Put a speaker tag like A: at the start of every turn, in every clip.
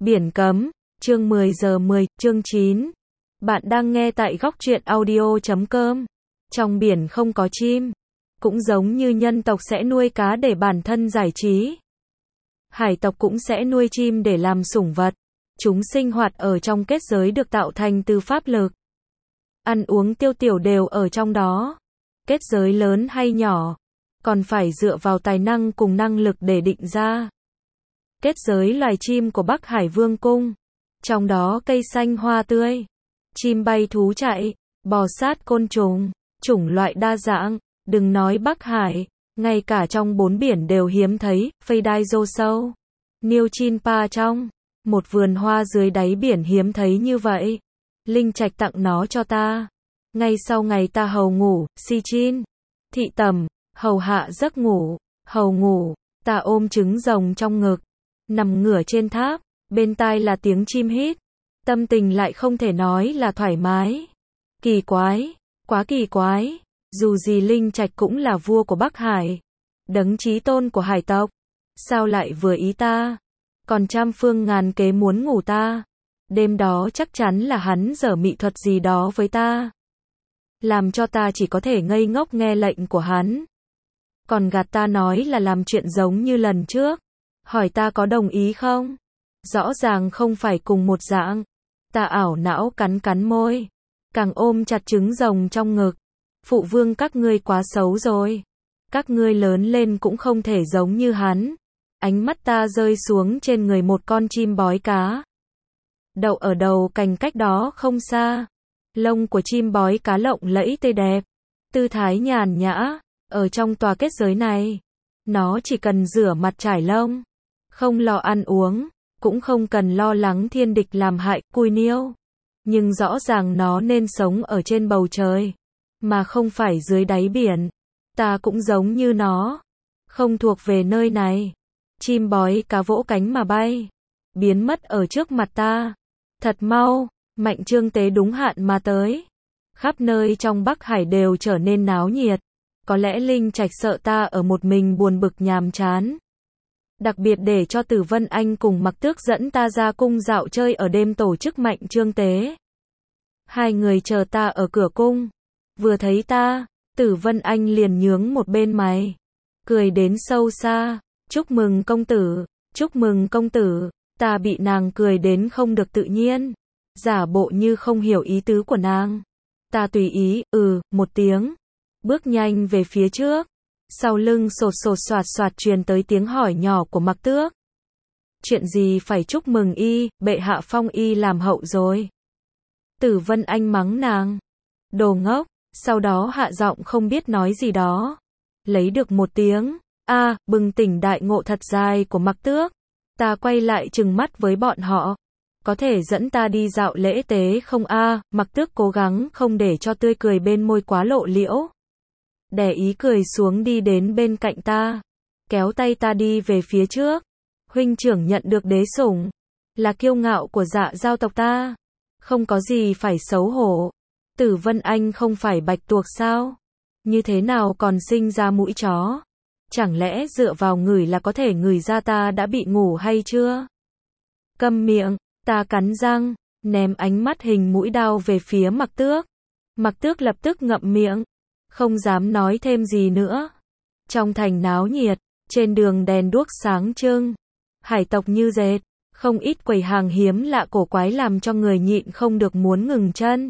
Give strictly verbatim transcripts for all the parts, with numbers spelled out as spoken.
A: Biển cấm, chương mười giờ mười, chương chín. Bạn đang nghe tại góc truyện audio chấm com. Trong biển không có chim. Cũng giống như nhân tộc sẽ nuôi cá để bản thân giải trí. Hải tộc cũng sẽ nuôi chim để làm sủng vật. Chúng sinh hoạt ở trong kết giới được tạo thành từ pháp lực. Ăn uống tiêu tiểu đều ở trong đó. Kết giới lớn hay nhỏ, còn phải dựa vào tài năng cùng năng lực để định ra. Kết giới loài chim của Bắc Hải Vương cung. Trong đó cây xanh hoa tươi, chim bay thú chạy, bò sát côn trùng, chủng loại đa dạng, đừng nói Bắc Hải, ngay cả trong bốn biển đều hiếm thấy, phây đai rô sâu, niêu chin pa trong, một vườn hoa dưới đáy biển hiếm thấy như vậy. Linh Trạch tặng nó cho ta. Ngay sau ngày ta hầu ngủ, si chin, thị tầm, hầu hạ giấc ngủ, hầu ngủ, ta ôm trứng rồng trong ngực, nằm ngửa trên tháp, bên tai là tiếng chim hít, tâm tình lại không thể nói là thoải mái. Kỳ quái, quá kỳ quái, dù gì Linh Trạch cũng là vua của Bắc Hải, đấng chí tôn của hải tộc, sao lại vừa ý ta, còn trăm phương ngàn kế muốn ngủ ta. Đêm đó chắc chắn là hắn giở mị thuật gì đó với ta, làm cho ta chỉ có thể ngây ngốc nghe lệnh của hắn. Còn gạt ta nói là làm chuyện giống như lần trước, hỏi ta có đồng ý không? Rõ ràng không phải cùng một dạng. Ta ảo não cắn cắn môi, càng ôm chặt trứng rồng trong ngực. Phụ vương các ngươi quá xấu rồi. Các ngươi lớn lên cũng không thể giống như hắn. Ánh mắt ta rơi xuống trên người một con chim bói cá, đậu ở đầu cành cách đó không xa. Lông của chim bói cá lộng lẫy tươi đẹp, tư thái nhàn nhã. Ở trong tòa kết giới này, nó chỉ cần rửa mặt trải lông, không lo ăn uống, cũng không cần lo lắng thiên địch làm hại, cùi niêu. Nhưng rõ ràng nó nên sống ở trên bầu trời, mà không phải dưới đáy biển. Ta cũng giống như nó, không thuộc về nơi này. Chim bói cá vỗ cánh mà bay, biến mất ở trước mặt ta. Thật mau, Mạnh Trương Tế đúng hạn mà tới. Khắp nơi trong Bắc Hải đều trở nên náo nhiệt. Có lẽ Linh Trạch sợ ta ở một mình buồn bực nhàm chán, đặc biệt để cho Tử Vân Anh cùng Mặc Tước dẫn ta ra cung dạo chơi ở đêm tổ chức Mạnh Trương Tế. Hai người chờ ta ở cửa cung, vừa thấy ta, Tử Vân Anh liền nhướng một bên mày, cười đến sâu xa. Chúc mừng công tử, chúc mừng công tử. Ta bị nàng cười đến không được tự nhiên, giả bộ như không hiểu ý tứ của nàng. Ta tùy ý, ừ, một tiếng, bước nhanh về phía trước. Sau lưng sột sột soạt soạt truyền tới tiếng hỏi nhỏ của Mặc Tước. Chuyện gì phải chúc mừng y, bệ hạ phong y làm hậu rồi. Tử Vân Anh mắng nàng, đồ ngốc, sau đó hạ giọng không biết nói gì đó. Lấy được một tiếng, a, à, bừng tỉnh đại ngộ thật dài của Mặc Tước. Ta quay lại trừng mắt với bọn họ. Có thể dẫn ta đi dạo lễ tế không a? À? Mặc Tước cố gắng không để cho tươi cười bên môi quá lộ liễu, đè ý cười xuống đi đến bên cạnh ta, kéo tay ta đi về phía trước. Huynh trưởng nhận được đế sủng, là kiêu ngạo của Dạ Giao tộc ta, không có gì phải xấu hổ. Tử Vân Anh không phải bạch tuộc sao? Như thế nào còn sinh ra mũi chó? Chẳng lẽ dựa vào ngửi là có thể ngửi ra ta đã bị ngủ hay chưa? Câm miệng, ta cắn răng, ném ánh mắt hình mũi đao về phía Mặc Tước. Mặc Tước lập tức ngậm miệng, không dám nói thêm gì nữa. Trong thành náo nhiệt, trên đường đèn đuốc sáng trưng, hải tộc như dệt, không ít quầy hàng hiếm lạ cổ quái làm cho người nhịn không được muốn ngừng chân.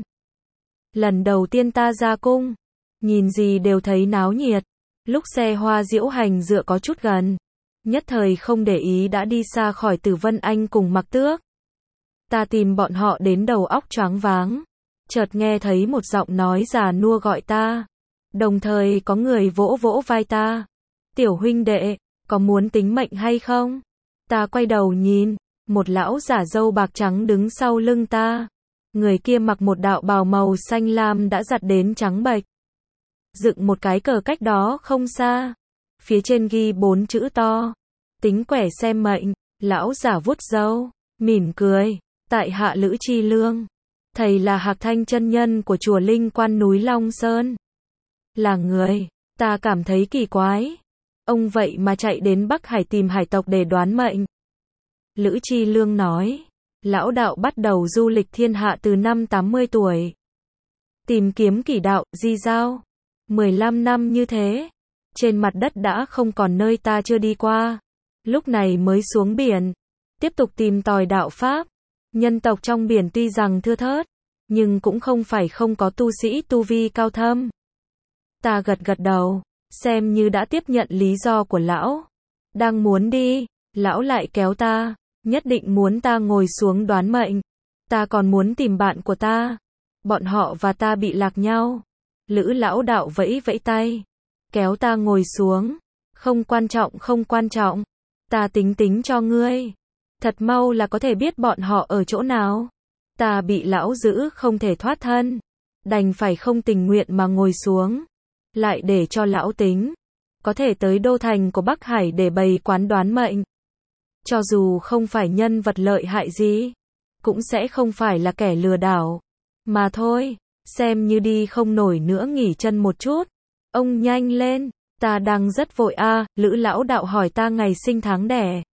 A: Lần đầu tiên ta ra cung, nhìn gì đều thấy náo nhiệt. Lúc xe hoa diễu hành dựa có chút gần, nhất thời không để ý đã đi xa khỏi Tử Vân Anh cùng Mặc Tước. Ta tìm bọn họ đến đầu óc choáng váng, chợt nghe thấy một giọng nói già nua gọi ta, đồng thời có người vỗ vỗ vai ta. Tiểu huynh đệ, có muốn tính mệnh hay không? Ta quay đầu nhìn, một lão giả râu bạc trắng đứng sau lưng ta. Người kia mặc một đạo bào màu xanh lam đã giặt đến trắng bệch, dựng một cái cờ cách đó không xa, phía trên ghi bốn chữ to, tính quẻ xem mệnh. Lão giả vuốt râu, mỉm cười, tại hạ Lữ Chi Lương, thầy là Hạc Thanh chân nhân của chùa Linh Quan núi Long Sơn. Là người, ta cảm thấy kỳ quái, ông vậy mà chạy đến Bắc Hải tìm hải tộc để đoán mệnh. Lữ Chi Lương nói. Lão đạo bắt đầu du lịch thiên hạ từ năm tám mươi tuổi. Tìm kiếm kỷ đạo, di giao. mười lăm năm như thế. Trên mặt đất đã không còn nơi ta chưa đi qua. Lúc này mới xuống biển. Tiếp tục tìm tòi đạo Pháp. Nhân tộc trong biển tuy rằng thưa thớt, nhưng cũng không phải không có tu sĩ tu vi cao thâm. Ta gật gật đầu, xem như đã tiếp nhận lý do của lão. Đang muốn đi, lão lại kéo ta, nhất định muốn ta ngồi xuống đoán mệnh. Ta còn muốn tìm bạn của ta. Bọn họ và ta bị lạc nhau. Lữ lão đạo vẫy vẫy tay, kéo ta ngồi xuống. Không quan trọng, không quan trọng. Ta tính tính cho ngươi. Thật mau là có thể biết bọn họ ở chỗ nào. Ta bị lão giữ không thể thoát thân. Đành phải không tình nguyện mà ngồi xuống. Lại để cho lão tính. Có thể tới đô thành của Bắc Hải để bày quán đoán mệnh. Cho dù không phải nhân vật lợi hại gì, cũng sẽ không phải là kẻ lừa đảo. Mà thôi, xem như đi không nổi nữa nghỉ chân một chút. Ông nhanh lên, ta đang rất vội a. À, Lữ lão đạo hỏi ta ngày sinh tháng đẻ.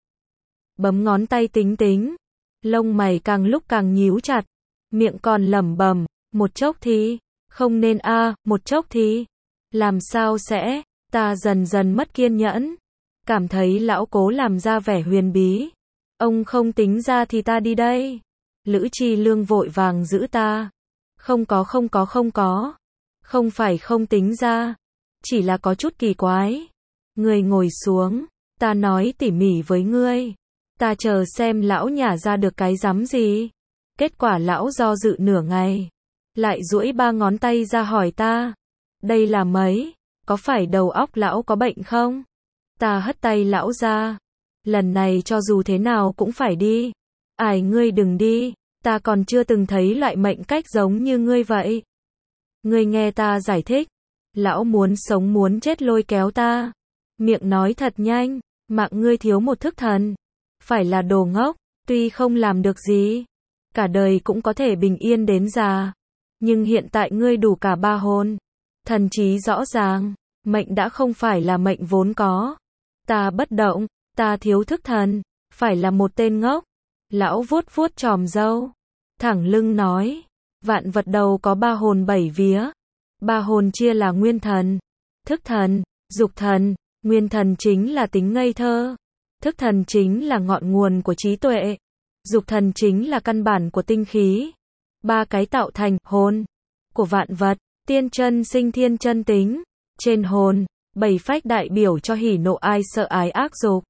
A: Bấm ngón tay tính tính. Lông mày càng lúc càng nhíu chặt. Miệng còn lẩm bẩm, một chốc thì, không nên a, à, một chốc thì. Làm sao sẽ, ta dần dần mất kiên nhẫn. Cảm thấy lão cố làm ra vẻ huyền bí. Ông không tính ra thì ta đi đây. Lữ Chi Lương vội vàng giữ ta. Không có không có không có. Không phải không tính ra. Chỉ là có chút kỳ quái. Ngươi ngồi xuống. Ta nói tỉ mỉ với ngươi. Ta chờ xem lão nhả ra được cái rắm gì. Kết quả lão do dự nửa ngày. Lại duỗi ba ngón tay ra hỏi ta. Đây là mấy? Có phải đầu óc lão có bệnh không? Ta hất tay lão ra. Lần này cho dù thế nào cũng phải đi. Ai ngươi đừng đi. Ta còn chưa từng thấy loại mệnh cách giống như ngươi vậy. Ngươi nghe ta giải thích. Lão muốn sống muốn chết lôi kéo ta. Miệng nói thật nhanh. Mạng ngươi thiếu một thức thần. Phải là đồ ngốc. Tuy không làm được gì. Cả đời cũng có thể bình yên đến già. Nhưng hiện tại ngươi đủ cả ba hồn. Thần trí rõ ràng. Mệnh đã không phải là mệnh vốn có. Ta bất động. Ta thiếu thức thần. Phải là một tên ngốc. Lão vuốt vuốt chòm râu. Thẳng lưng nói. Vạn vật đầu có ba hồn bảy vía. Ba hồn chia là nguyên thần, thức thần, dục thần. Nguyên thần chính là tính ngây thơ. Thức thần chính là ngọn nguồn của trí tuệ. Dục thần chính là căn bản của tinh khí. Ba cái tạo thành hồn của vạn vật. Tiên chân sinh thiên chân tính. Trên hồn, bảy phách đại biểu cho hỉ nộ ai sợ ái ác dục.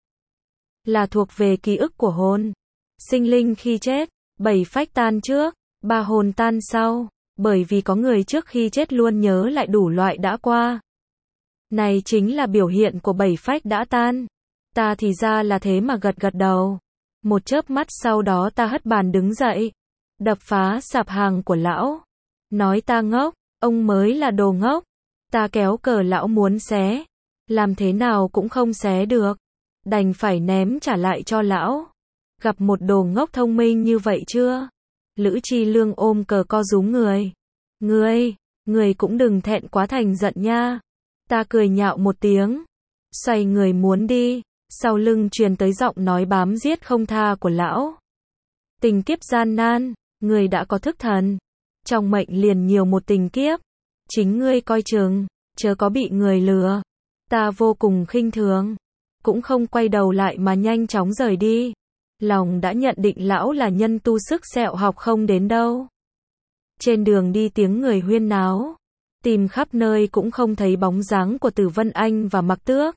A: Là thuộc về ký ức của hồn. Sinh linh khi chết, bảy phách tan trước, ba hồn tan sau. Bởi vì có người trước khi chết luôn nhớ lại đủ loại đã qua. Này chính là biểu hiện của bảy phách đã tan. Ta thì ra là thế mà gật gật đầu. Một chớp mắt sau đó ta hất bàn đứng dậy. Đập phá sạp hàng của lão. Nói ta ngốc, ông mới là đồ ngốc. Ta kéo cờ lão muốn xé. Làm thế nào cũng không xé được. Đành phải ném trả lại cho lão. Gặp một đồ ngốc thông minh như vậy chưa? Lữ Chi Lương ôm cờ co rúm người. Ngươi, ngươi cũng đừng thẹn quá thành giận nha. Ta cười nhạo một tiếng. Xoay người muốn đi. Sau lưng truyền tới giọng nói bám giết không tha của lão. Tình kiếp gian nan, ngươi đã có thức thần. Trong mệnh liền nhiều một tình kiếp. Chính ngươi coi chừng, chớ có bị người lừa. Ta vô cùng khinh thường. Cũng không quay đầu lại mà nhanh chóng rời đi. Lòng đã nhận định lão là nhân tu sức sẹo học không đến đâu. Trên đường đi tiếng người huyên náo. Tìm khắp nơi cũng không thấy bóng dáng của Tử Vân Anh và Mặc Tước.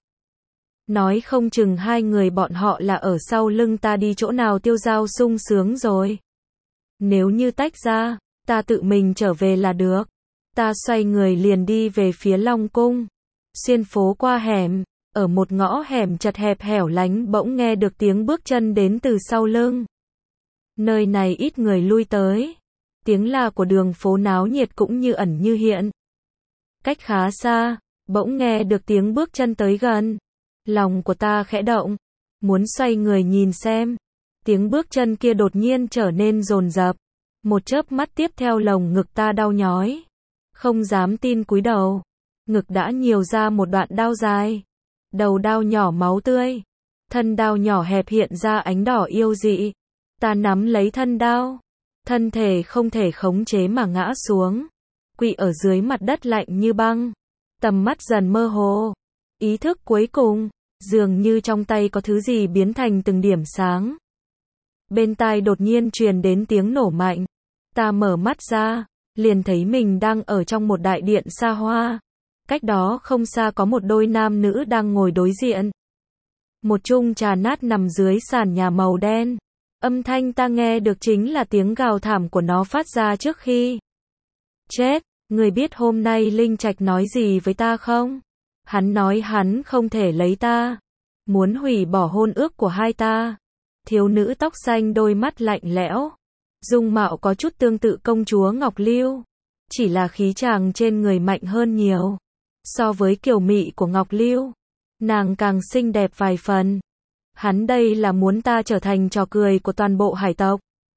A: Nói không chừng hai người bọn họ là ở sau lưng ta đi chỗ nào tiêu dao sung sướng rồi. Nếu như tách ra, ta tự mình trở về là được. Ta xoay người liền đi về phía Long Cung. Xuyên phố qua hẻm. Ở một ngõ hẻm chật hẹp hẻo lánh bỗng nghe được tiếng bước chân đến từ sau lưng. Nơi này ít người lui tới. Tiếng la của đường phố náo nhiệt cũng như ẩn như hiện. Cách khá xa, bỗng nghe được tiếng bước chân tới gần. Lòng của ta khẽ động. Muốn xoay người nhìn xem. Tiếng bước chân kia đột nhiên trở nên dồn dập. Một chớp mắt tiếp theo lồng ngực ta đau nhói. Không dám tin cúi đầu. Ngực đã nhiều ra một đoạn đao dài. Đầu đao nhỏ máu tươi. Thân đao nhỏ hẹp hiện ra ánh đỏ yêu dị. Ta nắm lấy thân đao. Thân thể không thể khống chế mà ngã xuống. Quỵ ở dưới mặt đất lạnh như băng. Tầm mắt dần mơ hồ. Ý thức cuối cùng, dường như trong tay có thứ gì biến thành từng điểm sáng. Bên tai đột nhiên truyền đến tiếng nổ mạnh. Ta mở mắt ra, liền thấy mình đang ở trong một đại điện xa hoa. Cách đó không xa có một đôi nam nữ đang ngồi đối diện. Một chung trà nát nằm dưới sàn nhà màu đen. Âm thanh ta nghe được chính là tiếng gào thảm của nó phát ra trước khi chết. Người biết hôm nay Linh Trạch nói gì với ta không? Hắn nói hắn không thể lấy ta. Muốn hủy bỏ hôn ước của hai ta. Thiếu nữ tóc xanh đôi mắt lạnh lẽo. Dung mạo có chút tương tự công chúa Ngọc Lưu. Chỉ là khí chàng trên người mạnh hơn nhiều. So với kiều mị của Ngọc Lưu, nàng càng xinh đẹp vài phần. Hắn đây là muốn ta trở thành trò cười của toàn bộ hải tộc.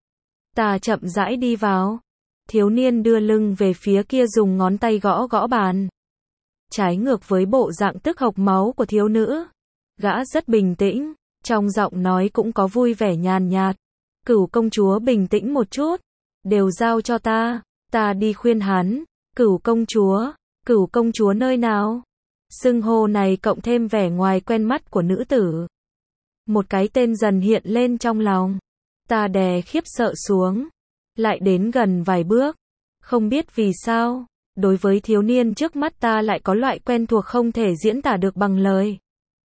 A: Ta chậm rãi đi vào. Thiếu niên đưa lưng về phía kia dùng ngón tay gõ gõ bàn. Trái ngược với bộ dạng tức hộc máu của thiếu nữ. Gã rất bình tĩnh, trong giọng nói cũng có vui vẻ nhàn nhạt. Cửu công chúa bình tĩnh một chút. Đều giao cho ta, ta đi khuyên hắn. Cửu công chúa, cửu công chúa nơi nào? Xưng hô này cộng thêm vẻ ngoài quen mắt của nữ tử. Một cái tên dần hiện lên trong lòng. Ta đè khiếp sợ xuống. Lại đến gần vài bước. Không biết vì sao, đối với thiếu niên trước mắt ta lại có loại quen thuộc không thể diễn tả được bằng lời.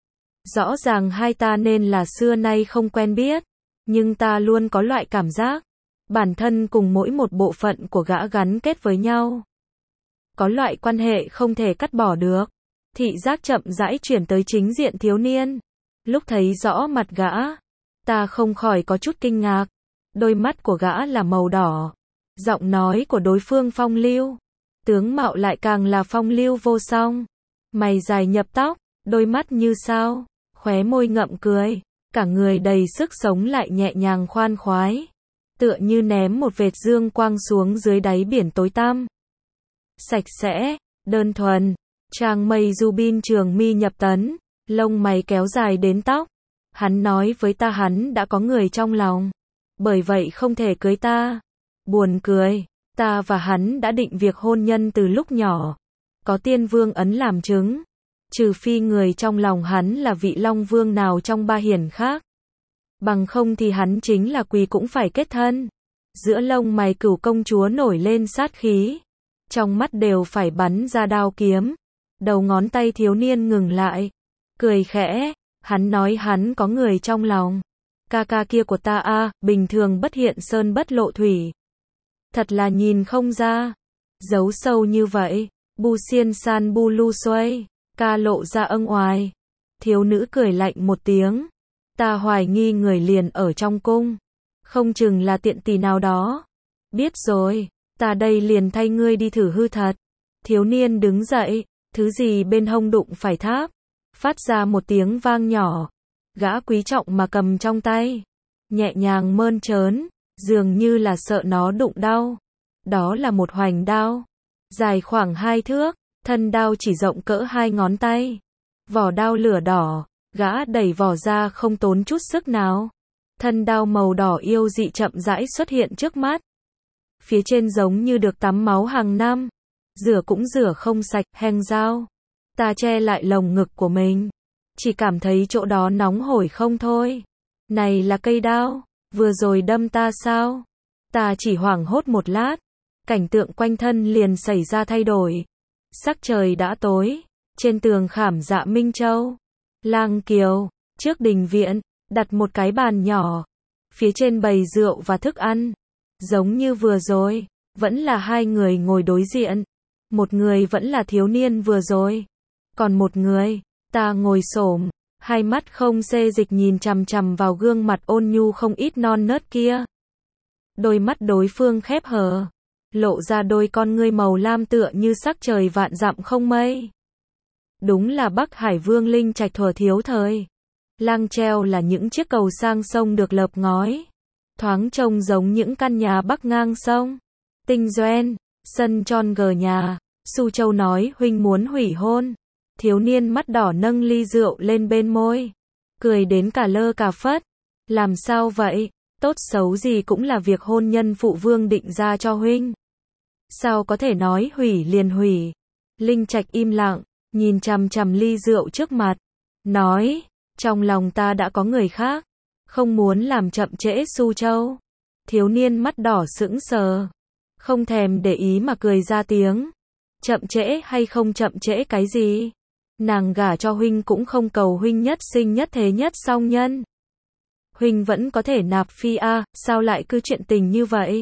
A: Rõ ràng hai ta nên là xưa nay không quen biết. Nhưng ta luôn có loại cảm giác. Bản thân cùng mỗi một bộ phận của gã gắn kết với nhau. Có loại quan hệ không thể cắt bỏ được. Thị giác chậm rãi chuyển tới chính diện thiếu niên. Lúc thấy rõ mặt gã, ta không khỏi có chút kinh ngạc. Đôi mắt của gã là màu đỏ. Giọng nói của đối phương phong lưu. Tướng mạo lại càng là phong lưu vô song. Mày dài nhập tóc, đôi mắt như sao, khóe môi ngậm cười. Cả người đầy sức sống lại nhẹ nhàng khoan khoái. Tựa như ném một vệt dương quang xuống dưới đáy biển tối tăm. Sạch sẽ, đơn thuần. Trang mây Rubin trường mi nhập tấn. Lông mày kéo dài đến tóc. Hắn nói với ta hắn đã có người trong lòng. Bởi vậy không thể cưới ta. Buồn cười. Ta và hắn đã định việc hôn nhân từ lúc nhỏ. Có tiên vương ấn làm chứng. Trừ phi người trong lòng hắn là vị long vương nào trong ba hiển khác. Bằng không thì hắn chính là quỳ cũng phải kết thân. Giữa lông mày cửu công chúa nổi lên sát khí. Trong mắt đều phải bắn ra đao kiếm. Đầu ngón tay thiếu niên ngừng lại. Cười khẽ. Hắn nói hắn có người trong lòng. Ca ca kia của ta a, à, bình thường bất hiện sơn bất lộ thủy. Thật là nhìn không ra. Giấu sâu như vậy. Bu xiên san bu lu xoay. Ca lộ ra âng oai. Thiếu nữ cười lạnh một tiếng. Ta hoài nghi người liền ở trong cung. Không chừng là tiện tỳ nào đó. Biết rồi, ta đây liền thay ngươi đi thử hư thật. Thiếu niên đứng dậy, thứ gì bên hông đụng phải tháp. Phát ra một tiếng vang nhỏ. Gã quý trọng mà cầm trong tay. Nhẹ nhàng mơn trớn, dường như là sợ nó đụng đau. Đó là một hoành đao. Dài khoảng hai thước, thân đao chỉ rộng cỡ hai ngón tay. Vỏ đao lửa đỏ, gã đẩy vỏ ra không tốn chút sức nào. Thân đao màu đỏ yêu dị chậm rãi xuất hiện trước mắt. Phía trên giống như được tắm máu hàng năm. Rửa cũng rửa không sạch, heng dao. Ta che lại lồng ngực của mình. Chỉ cảm thấy chỗ đó nóng hổi không thôi. Này là cây đao, vừa rồi đâm ta sao? Ta chỉ hoảng hốt một lát. Cảnh tượng quanh thân liền xảy ra thay đổi. Sắc trời đã tối. Trên tường khảm dạ Minh Châu. Lang Kiều, trước đình viện, đặt một cái bàn nhỏ. Phía trên bày rượu và thức ăn. Giống như vừa rồi, vẫn là hai người ngồi đối diện. Một người vẫn là thiếu niên vừa rồi. Còn một người, ta ngồi xổm, hai mắt không xê dịch nhìn chằm chằm vào gương mặt ôn nhu không ít non nớt kia. Đôi mắt đối phương khép hờ, lộ ra đôi con ngươi màu lam tựa như sắc trời vạn dặm không mây. Đúng là Bắc Hải Vương Linh Trạch thuở thiếu thời. Lang treo là những chiếc cầu sang sông được lợp ngói. Thoáng trông giống những căn nhà bắc ngang sông. Tinh Doen, sân tròn gờ nhà. Su Châu nói huynh muốn hủy hôn. Thiếu niên mắt đỏ nâng ly rượu lên bên môi. cười đến cả lơ cả phất. Làm sao vậy? Tốt xấu gì cũng là việc hôn nhân phụ vương định ra cho huynh. Sao có thể nói hủy liền hủy? Linh Trạch im lặng, nhìn chằm chằm ly rượu trước mặt, nói, trong lòng ta đã có người khác, không muốn làm chậm trễ Su Châu. Thiếu niên mắt đỏ sững sờ, không thèm để ý mà cười ra tiếng. Chậm trễ hay không chậm trễ cái gì? Nàng gả cho huynh cũng không cầu huynh nhất sinh nhất thế nhất song nhân. Huynh vẫn có thể nạp phi a, sao lại cứ chuyện tình như vậy?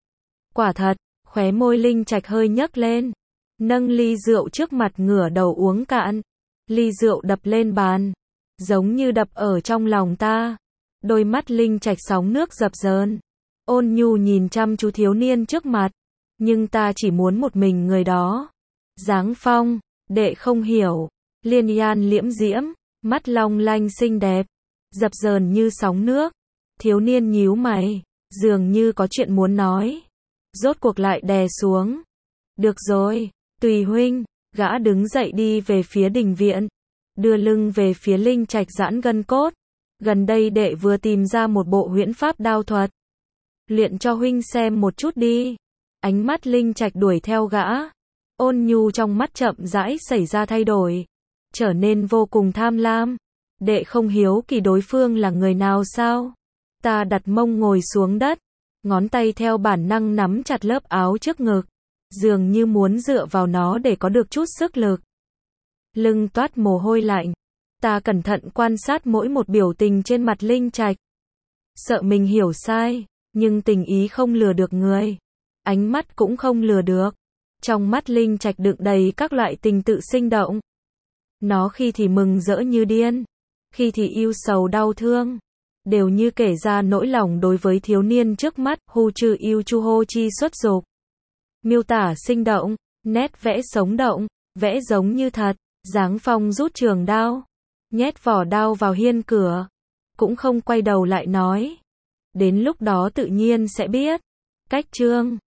A: Quả thật, khóe môi Linh Trạch hơi nhấc lên, nâng ly rượu trước mặt ngửa đầu uống cạn. Ly rượu đập lên bàn, giống như đập ở trong lòng ta. Đôi mắt Linh Trạch sóng nước dập dờn, ôn nhu nhìn chăm chú thiếu niên trước mặt. Nhưng ta chỉ muốn một mình người đó. Giáng Phong, đệ không hiểu. Liên Yan liễm diễm, mắt long lanh xinh đẹp, dập dờn như sóng nước. Thiếu niên nhíu mày, dường như có chuyện muốn nói. Rốt cuộc lại đè xuống. Được rồi, tùy huynh. Gã đứng dậy đi về phía đình viện, đưa lưng về phía Linh Trạch giãn gân cốt. Gần đây đệ vừa tìm ra một bộ huyễn pháp đao thuật. Luyện cho huynh xem một chút đi. Ánh mắt Linh Trạch đuổi theo gã. Ôn nhu trong mắt chậm rãi xảy ra thay đổi, trở nên vô cùng tham lam. Đệ không hiếu kỳ đối phương là người nào sao? Ta đặt mông ngồi xuống đất, ngón tay theo bản năng nắm chặt lớp áo trước ngực, dường như muốn dựa vào nó để có được chút sức lực. Lưng toát mồ hôi lạnh. Ta cẩn thận quan sát mỗi một biểu tình trên mặt Linh Trạch. Sợ mình hiểu sai, nhưng tình ý không lừa được người. Ánh mắt cũng không lừa được. Trong mắt Linh Trạch đựng đầy các loại tình tự sinh động. Nó khi thì mừng rỡ như điên, khi thì yêu sầu đau thương, đều như kể ra nỗi lòng đối với thiếu niên trước mắt. Hu trừ yêu chu hô chi xuất dục. Miêu tả sinh động, nét vẽ sống động, vẽ giống như thật. Giáng Phong rút trường đao, nhét vỏ đao vào hiên cửa, cũng không quay đầu lại nói. Đến lúc đó tự nhiên sẽ biết. Cách chương